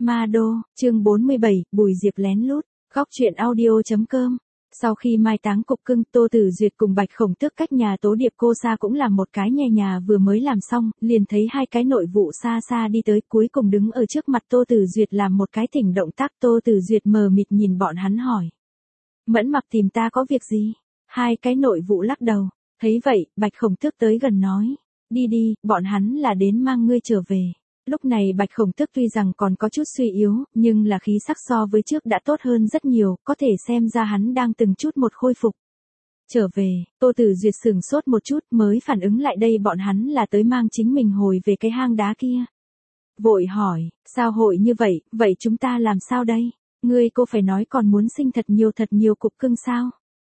Ma Đô, chương 47, Bùi Diệp lén lút, góc truyện audio.com. Sau khi mai táng cục cưng, Tô Tử Duyệt cùng Bạch Khổng Tước cách nhà Tố Điệp cô xa cũng làm một cái nhà vừa mới làm xong, liền thấy hai cái nội vụ xa xa đi tới, cuối cùng đứng ở trước mặt Tô Tử Duyệt làm một cái thỉnh động tác. Tô Tử Duyệt mờ mịt nhìn bọn hắn hỏi: Mẫn Mặc tìm ta có việc gì? Hai cái nội vụ lắc đầu. Thấy vậy, Bạch Khổng Tước tới gần nói: Đi đi, bọn hắn là đến mang ngươi trở về. Lúc này Bạch Khổng Tước tuy rằng còn có chút suy yếu, nhưng là khí sắc so với trước đã tốt hơn rất nhiều, có thể xem ra hắn đang từng chút một khôi phục. Trở về, Tô Tử Duyệt sửng sốt một chút mới phản ứng lại đây bọn hắn là tới mang chính mình hồi về cái hang đá kia. Vội hỏi: Sao hội như vậy chúng ta làm sao đây? Ngươi cô phải nói còn muốn sinh thật nhiều cục cưng sao?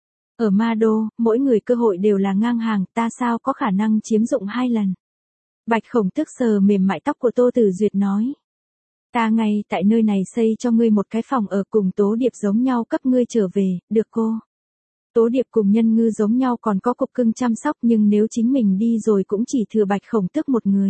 Ở Ma Đô, mỗi người cơ hội đều là ngang hàng, ta sao có khả năng chiếm dụng hai lần? Bạch Khổng Tước sờ mềm mại tóc của Tô Tử Duyệt nói: Ta ngay tại nơi này xây cho ngươi một cái phòng ở cùng Tố Điệp giống nhau cấp ngươi trở về, được cô? Tố Điệp cùng Nhân Ngư giống nhau còn có cục cưng chăm sóc, nhưng nếu chính mình đi rồi cũng chỉ thừa Bạch Khổng Tước một người.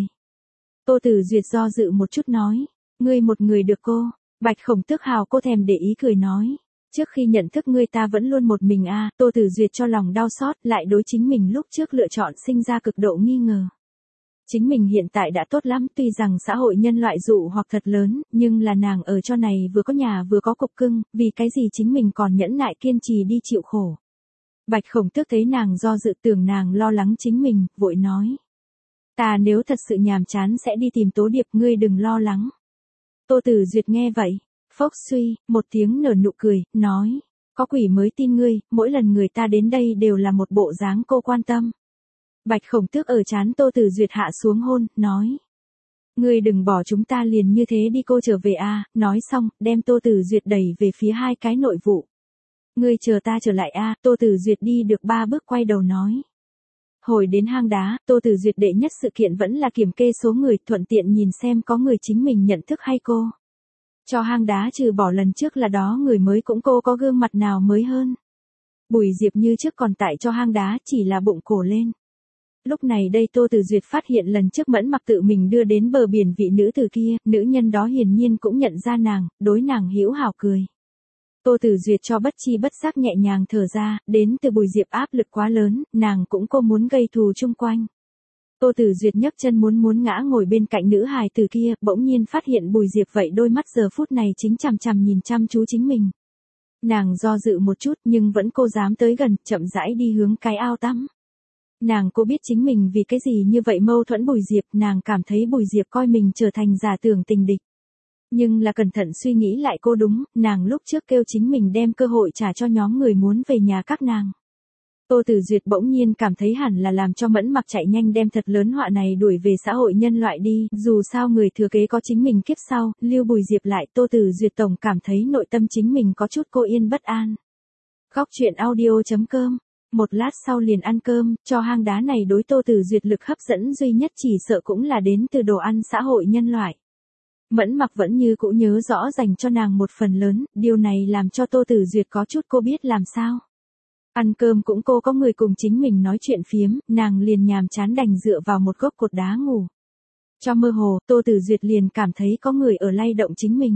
Tô Tử Duyệt do dự một chút nói: Ngươi một người được cô? Bạch Khổng Tước hào cô thèm để ý cười nói: Trước khi nhận thức ngươi ta vẫn luôn một mình a. Tô Tử Duyệt cho lòng đau xót, lại đối chính mình lúc trước lựa chọn sinh ra cực độ nghi ngờ. Chính mình hiện tại đã tốt lắm, tuy rằng xã hội nhân loại dụ hoặc thật lớn, nhưng là nàng ở cho này vừa có nhà vừa có cục cưng, vì cái gì chính mình còn nhẫn nại kiên trì đi chịu khổ. Bạch Khổng Tước thấy nàng do dự, tưởng nàng lo lắng chính mình, vội nói: Ta nếu thật sự nhàm chán sẽ đi tìm Tố Điệp, ngươi đừng lo lắng. Tô Tử Duyệt nghe vậy, phốc suy, một tiếng nở nụ cười, nói: Có quỷ mới tin ngươi, mỗi lần người ta đến đây đều là một bộ dáng cô quan tâm. Bạch Khổng Tước ở trán Tô Tử Duyệt hạ xuống hôn, nói: Ngươi đừng bỏ chúng ta liền như thế đi, cô trở về a. Nói xong, đem Tô Tử Duyệt đẩy về phía hai cái nội vụ. Ngươi chờ ta trở lại a. Tô Tử Duyệt đi được 3 bước quay đầu nói. Hồi đến hang đá, Tô Tử Duyệt đệ nhất sự kiện vẫn là kiểm kê số người, thuận tiện nhìn xem có người chính mình nhận thức hay cô. Cho hang đá trừ bỏ lần trước là đó người mới cũng cô có gương mặt nào mới hơn. Bùi Diệp như trước còn tại cho hang đá, chỉ là bụng cổ lên. Lúc này đây Tô Tử Duyệt phát hiện lần trước Mẫn Mặc tự mình đưa đến bờ biển vị nữ tử kia, nữ nhân đó hiển nhiên cũng nhận ra nàng, đối nàng hữu hảo cười. Tô Tử Duyệt cho bất chi bất giác nhẹ nhàng thở ra, đến từ Bùi Diệp áp lực quá lớn, nàng cũng cô muốn gây thù chung quanh. Tô Tử Duyệt nhấc chân muốn ngã ngồi bên cạnh nữ hài tử kia, bỗng nhiên phát hiện Bùi Diệp vậy đôi mắt giờ phút này chính chằm chằm nhìn chăm chú chính mình. Nàng do dự một chút nhưng vẫn cô dám tới gần, chậm rãi đi hướng cái ao tắm. Nàng cô biết chính mình vì cái gì như vậy mâu thuẫn Bùi Diệp, nàng cảm thấy Bùi Diệp coi mình trở thành giả tưởng tình địch. Nhưng là cẩn thận suy nghĩ lại cô đúng, nàng lúc trước kêu chính mình đem cơ hội trả cho nhóm người muốn về nhà các nàng. Tô Tử Duyệt bỗng nhiên cảm thấy hẳn là làm cho Mẫn Mặc chạy nhanh đem thật lớn họa này đuổi về xã hội nhân loại đi, dù sao người thừa kế có chính mình kiếp sau, lưu Bùi Diệp lại. Tô Tử Duyệt tổng cảm thấy nội tâm chính mình có chút cô yên bất an. Góc truyện audio.com. Một lát sau liền ăn cơm, cho hang đá này đối Tô Tử Duyệt lực hấp dẫn duy nhất chỉ sợ cũng là đến từ đồ ăn xã hội nhân loại. Mẫn Mặc vẫn như cũ nhớ rõ dành cho nàng một phần lớn, điều này làm cho Tô Tử Duyệt có chút cô biết làm sao. Ăn cơm cũng cô có người cùng chính mình nói chuyện phiếm, nàng liền nhàm chán đành dựa vào một gốc cột đá ngủ. Cho mơ hồ, Tô Tử Duyệt liền cảm thấy có người ở lay động chính mình.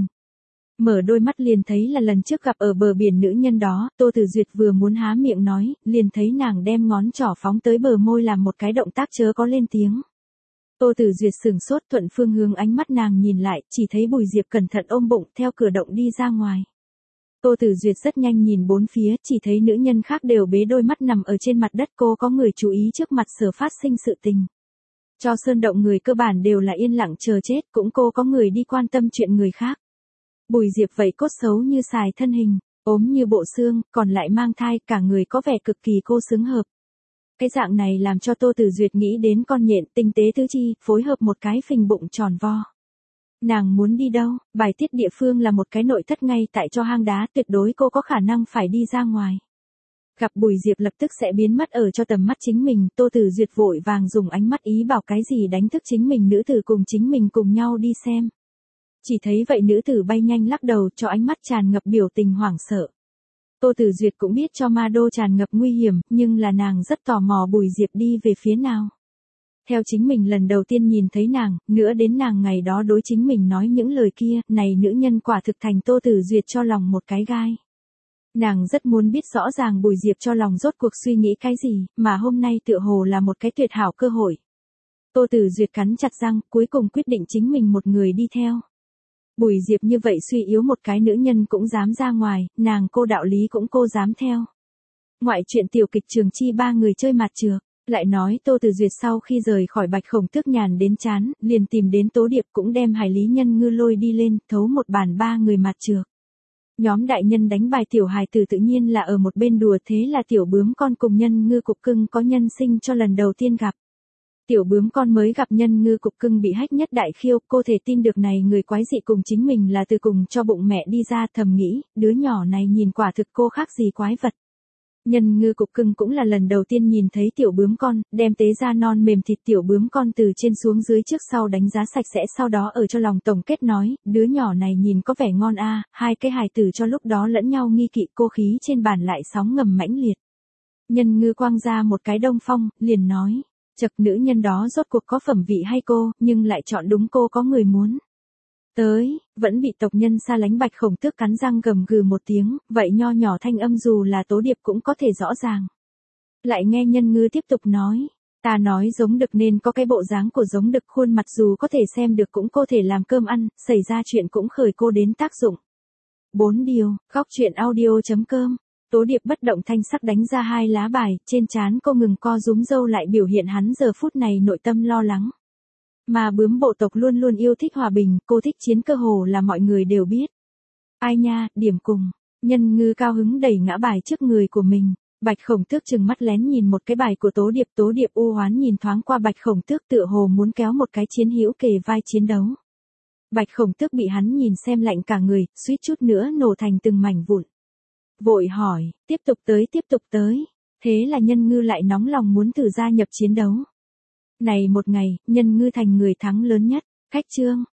Mở đôi mắt liền thấy là lần trước gặp ở bờ biển nữ nhân đó, Tô Tử Duyệt vừa muốn há miệng nói, liền thấy nàng đem ngón trỏ phóng tới bờ môi làm một cái động tác chớ có lên tiếng. Tô Tử Duyệt sửng sốt, thuận phương hướng ánh mắt nàng nhìn lại, chỉ thấy Bùi Diệp cẩn thận ôm bụng theo cửa động đi ra ngoài. Tô Tử Duyệt rất nhanh nhìn bốn phía, chỉ thấy nữ nhân khác đều bế đôi mắt nằm ở trên mặt đất, cô có người chú ý trước mặt sở phát sinh sự tình. Cho sơn động người cơ bản đều là yên lặng chờ chết, cũng cô có người đi quan tâm chuyện người khác. Bùi Diệp vậy cốt xấu như xài thân hình, ốm như bộ xương, còn lại mang thai, cả người có vẻ cực kỳ cô xứng hợp. Cái dạng này làm cho Tô Tử Duyệt nghĩ đến con nhện tinh tế tứ chi, phối hợp một cái phình bụng tròn vo. Nàng muốn đi đâu? Bài tiết địa phương là một cái nội thất ngay tại cho hang đá, tuyệt đối cô có khả năng phải đi ra ngoài. Gặp Bùi Diệp lập tức sẽ biến mất ở cho tầm mắt chính mình, Tô Tử Duyệt vội vàng dùng ánh mắt ý bảo cái gì đánh thức chính mình nữ tử cùng chính mình cùng nhau đi xem. Chỉ thấy vậy nữ tử bay nhanh lắc đầu, cho ánh mắt tràn ngập biểu tình hoảng sợ. Tô Tử Duyệt cũng biết cho Ma Đô tràn ngập nguy hiểm, nhưng là nàng rất tò mò Bùi Diệp đi về phía nào. Theo chính mình lần đầu tiên nhìn thấy nàng, nữa đến nàng ngày đó đối chính mình nói những lời kia, này nữ nhân quả thực thành Tô Tử Duyệt cho lòng một cái gai. Nàng rất muốn biết rõ ràng Bùi Diệp cho lòng rốt cuộc suy nghĩ cái gì, mà hôm nay tựa hồ là một cái tuyệt hảo cơ hội. Tô Tử Duyệt cắn chặt răng, cuối cùng quyết định chính mình một người đi theo. Bùi Diệp như vậy suy yếu một cái nữ nhân cũng dám ra ngoài, nàng cô đạo lý cũng cô dám theo. Ngoại truyện tiểu kịch Trường Chi ba người chơi mặt trược. Lại nói Tô Tử Duyệt sau khi rời khỏi Bạch Khổng Tước nhàn đến chán, liền tìm đến Tố Điệp cũng đem Hải Lý Nhân Ngư lôi đi lên, thấu một bàn ba người mặt trược. Nhóm đại nhân đánh bài tiểu hài tử tự nhiên là ở một bên đùa, thế là tiểu bướm con cùng Nhân Ngư cục cưng có nhân sinh cho lần đầu tiên gặp. Tiểu bướm con mới gặp Nhân Ngư cục cưng bị hách nhất đại khiêu, cô thể tin được này người quái dị cùng chính mình là từ cùng cho bụng mẹ đi ra, thầm nghĩ, đứa nhỏ này nhìn quả thực cô khác gì quái vật. Nhân Ngư cục cưng cũng là lần đầu tiên nhìn thấy tiểu bướm con, đem tế ra non mềm thịt tiểu bướm con từ trên xuống dưới trước sau đánh giá sạch sẽ, sau đó ở cho lòng tổng kết nói, đứa nhỏ này nhìn có vẻ ngon a. Hai cái hài tử cho lúc đó lẫn nhau nghi kỵ, cô khí trên bàn lại sóng ngầm mãnh liệt. Nhân Ngư quang ra một cái đông phong, liền nói, chật nữ nhân đó rốt cuộc có phẩm vị hay cô, nhưng lại chọn đúng cô có người muốn. Tới, vẫn bị tộc nhân xa lánh Bạch Khổng Tước cắn răng gầm gừ một tiếng, vậy nho nhỏ thanh âm dù là Tố Điệp cũng có thể rõ ràng. Lại nghe Nhân Ngư tiếp tục nói, ta nói giống đực nên có cái bộ dáng của giống đực, khuôn mặt dù có thể xem được cũng có thể làm cơm ăn, xảy ra chuyện cũng khởi cô đến tác dụng. 4 điều, khóc chuyện audio.com. Tố Điệp bất động thanh sắc đánh ra 2 lá bài, trên trán cô ngừng co rúm râu lại biểu hiện hắn giờ phút này nội tâm lo lắng. Mà bướm bộ tộc luôn luôn yêu thích hòa bình, cô thích chiến cơ hồ là mọi người đều biết. Ai nha, điểm cùng. Nhân Ngư cao hứng đẩy ngã bài trước người của mình. Bạch Khổng Tước trừng mắt lén nhìn một cái bài của Tố Điệp u hoán nhìn thoáng qua Bạch Khổng Tước tựa hồ muốn kéo một cái chiến hữu kề vai chiến đấu. Bạch Khổng Tước bị hắn nhìn xem lạnh cả người, suýt chút nữa nổ thành từng mảnh vụn. Vội hỏi, tiếp tục tới. Thế là Nhân Ngư lại nóng lòng muốn thử gia nhập chiến đấu. Này một ngày, Nhân Ngư thành người thắng lớn nhất. Khách chương.